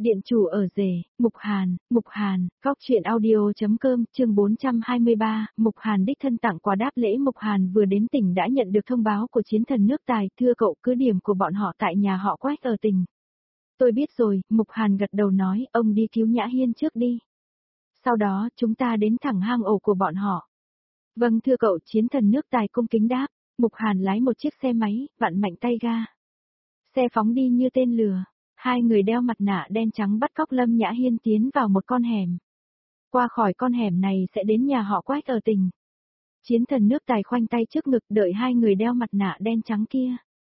Điện chủ ở rể, Mục Hàn, góc truyện audio.com, chương 423, Mục Hàn đích thân tặng quà đáp lễ. Mục Hàn vừa đến tỉnh đã nhận được thông báo của chiến thần nước Tài, thưa cậu cứ điểm của bọn họ tại nhà họ Quách ở tỉnh. Tôi biết rồi, Mục Hàn gật đầu nói, ông đi cứu Nhã Hiên trước đi. Sau đó, chúng ta đến thẳng hang ổ của bọn họ. Vâng thưa cậu, chiến thần nước Tài cung kính đáp. Mục Hàn lái một chiếc xe máy, vặn mạnh tay ga. Xe phóng đi như tên lửa. Hai người đeo mặt nạ đen trắng bắt cóc Lâm Nhã Hiên tiến vào một con hẻm. Qua khỏi con hẻm này sẽ đến nhà họ Quách ở tỉnh. Chiến thần nước Tài khoanh tay trước ngực đợi hai người đeo mặt nạ đen trắng kia.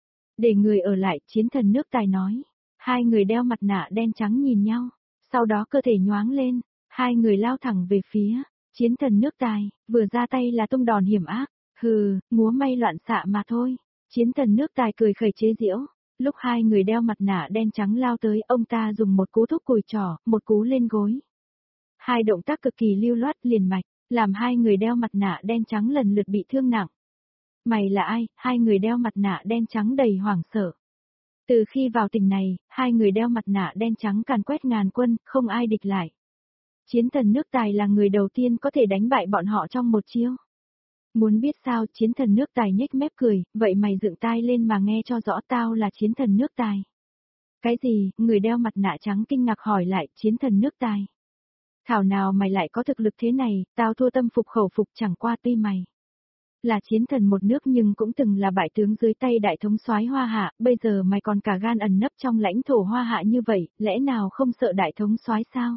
Để người ở lại, chiến thần nước Tài nói. Hai người đeo mặt nạ đen trắng nhìn nhau. Sau đó cơ thể nhoáng lên. Hai người lao thẳng về phía. Chiến thần nước Tài, vừa ra tay là tung đòn hiểm ác. Hừ, múa may loạn xạ mà thôi. Chiến thần nước Tài cười khẩy chế giễu. Lúc hai người đeo mặt nạ đen trắng lao tới, ông ta dùng một cú thúc cùi trỏ, một cú lên gối. Hai động tác cực kỳ lưu loát liền mạch, làm hai người đeo mặt nạ đen trắng lần lượt bị thương nặng. Mày là ai? Hai người đeo mặt nạ đen trắng đầy hoảng sợ. Từ khi vào tỉnh này, hai người đeo mặt nạ đen trắng càn quét ngàn quân, không ai địch lại. Chiến thần nước Tài là người đầu tiên có thể đánh bại bọn họ trong một chiêu. Muốn biết sao? Chiến thần nước Tài nhếch mép cười, vậy mày dựng tai lên mà nghe cho rõ, tao là chiến thần nước Tài. Cái gì? Người đeo mặt nạ trắng kinh ngạc hỏi lại, chiến thần nước Tài. Thảo nào mày lại có thực lực thế này, tao thua tâm phục khẩu phục, chẳng qua tuy mày là chiến thần một nước nhưng cũng từng là bại tướng dưới tay đại thống soái Hoa Hạ, bây giờ mày còn cả gan ẩn nấp trong lãnh thổ Hoa Hạ như vậy, lẽ nào không sợ đại thống soái sao?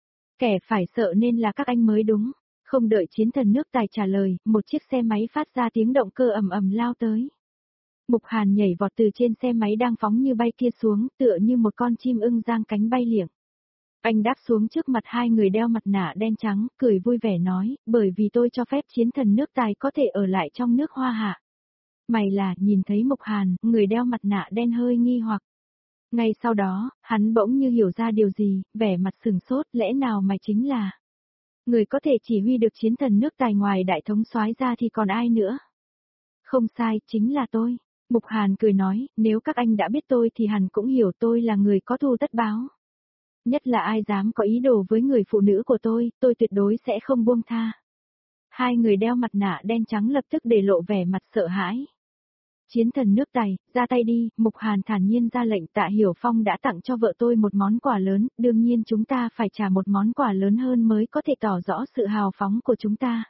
Kẻ phải sợ nên là các anh mới đúng. Không đợi chiến thần nước Tài trả lời, một chiếc xe máy phát ra tiếng động cơ ầm ầm lao tới. Mục Hàn nhảy vọt từ trên xe máy đang phóng như bay kia xuống, tựa như một con chim ưng giang cánh bay liệng. Anh đáp xuống trước mặt hai người đeo mặt nạ đen trắng, cười vui vẻ nói, bởi vì tôi cho phép chiến thần nước Tài có thể ở lại trong nước Hoa Hạ. Mày là? Nhìn thấy Mục Hàn, người đeo mặt nạ đen hơi nghi hoặc. Ngay sau đó, hắn bỗng như hiểu ra điều gì, vẻ mặt sừng sốt, lẽ nào mày chính là người có thể chỉ huy được chiến thần nước Tài ngoài đại thống soái ra thì còn ai nữa? Không sai, chính là tôi. Mục Hàn cười nói, nếu các anh đã biết tôi thì hẳn cũng hiểu tôi là người có thù tất báo. Nhất là ai dám có ý đồ với người phụ nữ của tôi tuyệt đối sẽ không buông tha. Hai người đeo mặt nạ đen trắng lập tức để lộ vẻ mặt sợ hãi. Chiến thần nước Tài, ra tay đi. Mục Hàn thản nhiên ra lệnh. Tạ Hiểu Phong đã tặng cho vợ tôi một món quà lớn, đương nhiên chúng ta phải trả một món quà lớn hơn mới có thể tỏ rõ sự hào phóng của chúng ta.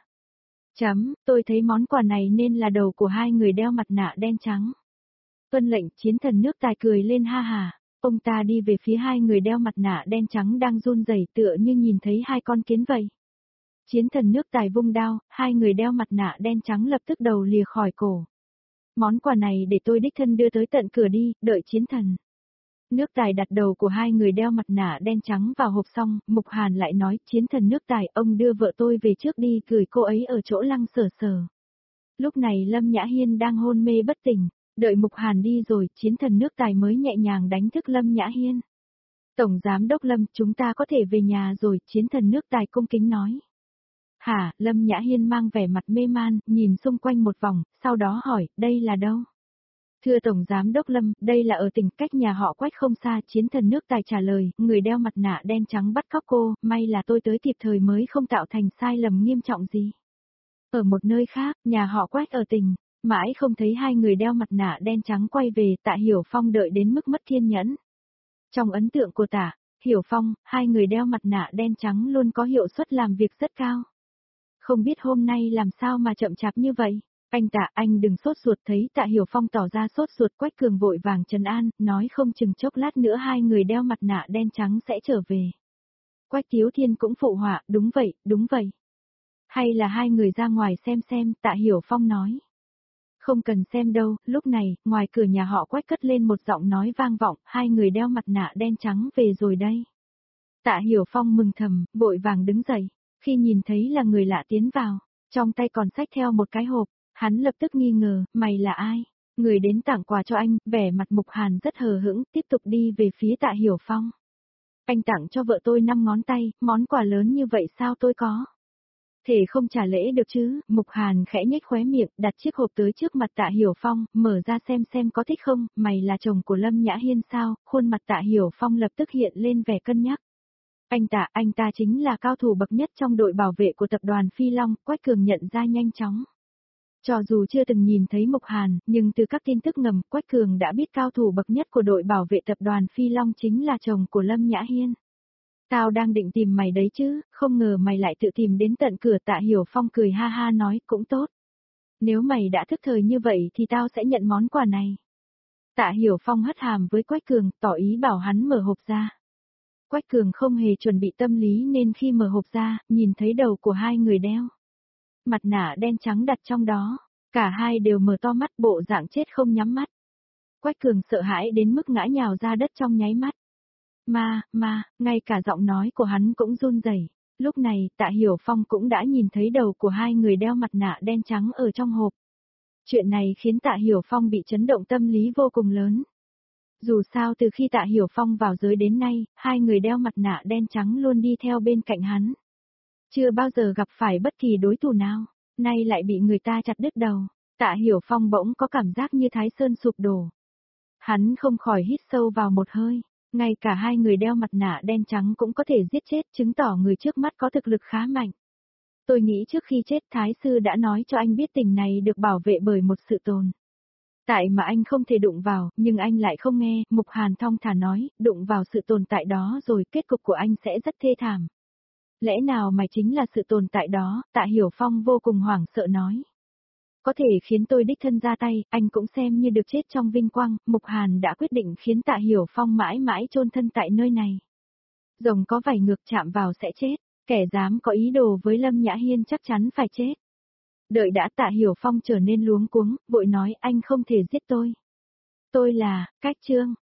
Tôi thấy món quà này nên là đầu của hai người đeo mặt nạ đen trắng. Tuân lệnh. Chiến thần nước Tài cười lên ha hà. Ông ta đi về phía hai người đeo mặt nạ đen trắng đang run rẩy tựa như nhìn thấy hai con kiến vậy. Chiến thần nước Tài vung đao, hai người đeo mặt nạ đen trắng lập tức đầu lìa khỏi cổ. Món quà này để tôi đích thân đưa tới tận cửa đi, đợi chiến thần nước Tài đặt đầu của hai người đeo mặt nạ đen trắng vào hộp xong, Mục Hàn lại nói, chiến thần nước Tài, ông đưa vợ tôi về trước đi, gửi cô ấy ở chỗ Lăng Sở Sở. Lúc này Lâm Nhã Hiên đang hôn mê bất tỉnh, đợi Mục Hàn đi rồi, chiến thần nước Tài mới nhẹ nhàng đánh thức Lâm Nhã Hiên. Tổng giám đốc Lâm, chúng ta có thể về nhà rồi, chiến thần nước Tài cung kính nói. Hả? Lâm Nhã Hiên mang vẻ mặt mê man, nhìn xung quanh một vòng, sau đó hỏi, đây là đâu? Thưa Tổng Giám đốc Lâm, đây là ở tỉnh cách nhà họ Quách không xa. Chiến thần nước Tài trả lời, người đeo mặt nạ đen trắng bắt cóc cô, may là tôi tới kịp thời mới không tạo thành sai lầm nghiêm trọng gì. Ở một nơi khác, nhà họ Quách ở tỉnh, mãi không thấy hai người đeo mặt nạ đen trắng quay về. Tạ Hiểu Phong đợi đến mức mất kiên nhẫn. Trong ấn tượng của Tạ Hiểu Phong, hai người đeo mặt nạ đen trắng luôn có hiệu suất làm việc rất cao. Không biết hôm nay làm sao mà chậm chạp như vậy? Anh Tạ, anh đừng sốt ruột. Thấy Tạ Hiểu Phong tỏ ra sốt ruột, Quách Cường vội vàng trấn an, nói không chừng chốc lát nữa hai người đeo mặt nạ đen trắng sẽ trở về. Quách Thiếu Thiên cũng phụ họa, đúng vậy. Hay là hai người ra ngoài xem, Tạ Hiểu Phong nói. Không cần xem đâu, lúc này, ngoài cửa nhà họ Quách cất lên một giọng nói vang vọng, hai người đeo mặt nạ đen trắng về rồi đây. Tạ Hiểu Phong mừng thầm, vội vàng đứng dậy. Khi nhìn thấy là người lạ tiến vào, trong tay còn xách theo một cái hộp, hắn lập tức nghi ngờ, mày là ai? Người đến tặng quà cho anh, vẻ mặt Mục Hàn rất hờ hững, tiếp tục đi về phía Tạ Hiểu Phong. Anh tặng cho vợ tôi 5 ngón tay, món quà lớn như vậy sao tôi có? Thể không trả lễ được chứ, Mục Hàn khẽ nhếch khóe miệng, đặt chiếc hộp tới trước mặt Tạ Hiểu Phong, mở ra xem có thích không, mày là chồng của Lâm Nhã Hiên sao, khuôn mặt Tạ Hiểu Phong lập tức hiện lên vẻ cân nhắc. Anh ta chính là cao thủ bậc nhất trong đội bảo vệ của tập đoàn Phi Long, Quách Cường nhận ra nhanh chóng. Cho dù chưa từng nhìn thấy Mục Hàn, nhưng từ các tin tức ngầm, Quách Cường đã biết cao thủ bậc nhất của đội bảo vệ tập đoàn Phi Long chính là chồng của Lâm Nhã Hiên. Tao đang định tìm mày đấy chứ, không ngờ mày lại tự tìm đến tận cửa. Tạ Hiểu Phong cười ha ha nói, cũng tốt. Nếu mày đã thức thời như vậy thì tao sẽ nhận món quà này. Tạ Hiểu Phong hất hàm với Quách Cường, tỏ ý bảo hắn mở hộp ra. Quách Cường không hề chuẩn bị tâm lý nên khi mở hộp ra, nhìn thấy đầu của hai người đeo mặt nạ đen trắng đặt trong đó, cả hai đều mở to mắt, bộ dạng chết không nhắm mắt. Quách Cường sợ hãi đến mức ngã nhào ra đất trong nháy mắt. Ngay cả giọng nói của hắn cũng run rẩy. Lúc này, Tạ Hiểu Phong cũng đã nhìn thấy đầu của hai người đeo mặt nạ đen trắng ở trong hộp. Chuyện này khiến Tạ Hiểu Phong bị chấn động tâm lý vô cùng lớn. Dù sao từ khi Tạ Hiểu Phong vào giới đến nay, hai người đeo mặt nạ đen trắng luôn đi theo bên cạnh hắn. Chưa bao giờ gặp phải bất kỳ đối thủ nào, nay lại bị người ta chặt đứt đầu. Tạ Hiểu Phong bỗng có cảm giác như Thái Sơn sụp đổ. Hắn không khỏi hít sâu vào một hơi. Ngay cả hai người đeo mặt nạ đen trắng cũng có thể giết chết, chứng tỏ người trước mắt có thực lực khá mạnh. Tôi nghĩ trước khi chết Thái sư đã nói cho anh biết tỉnh này được bảo vệ bởi một sự tồn tại mà anh không thể đụng vào, nhưng anh lại không nghe. Mục Hàn thong thả nói, đụng vào sự tồn tại đó rồi kết cục của anh sẽ rất thê thảm. Lẽ nào mày chính là sự tồn tại đó? Tạ Hiểu Phong vô cùng hoảng sợ nói. Có thể khiến tôi đích thân ra tay, anh cũng xem như được chết trong vinh quang. Mục Hàn đã quyết định khiến Tạ Hiểu Phong mãi mãi chôn thân tại nơi này. Rồng có vảy ngược chạm vào sẽ chết, kẻ dám có ý đồ với Lâm Nhã Hiên chắc chắn phải chết. Đợi đã. Tạ Hiểu Phong trở nên luống cuống, vội nói, anh không thể giết tôi. Tôi là Cách Trương.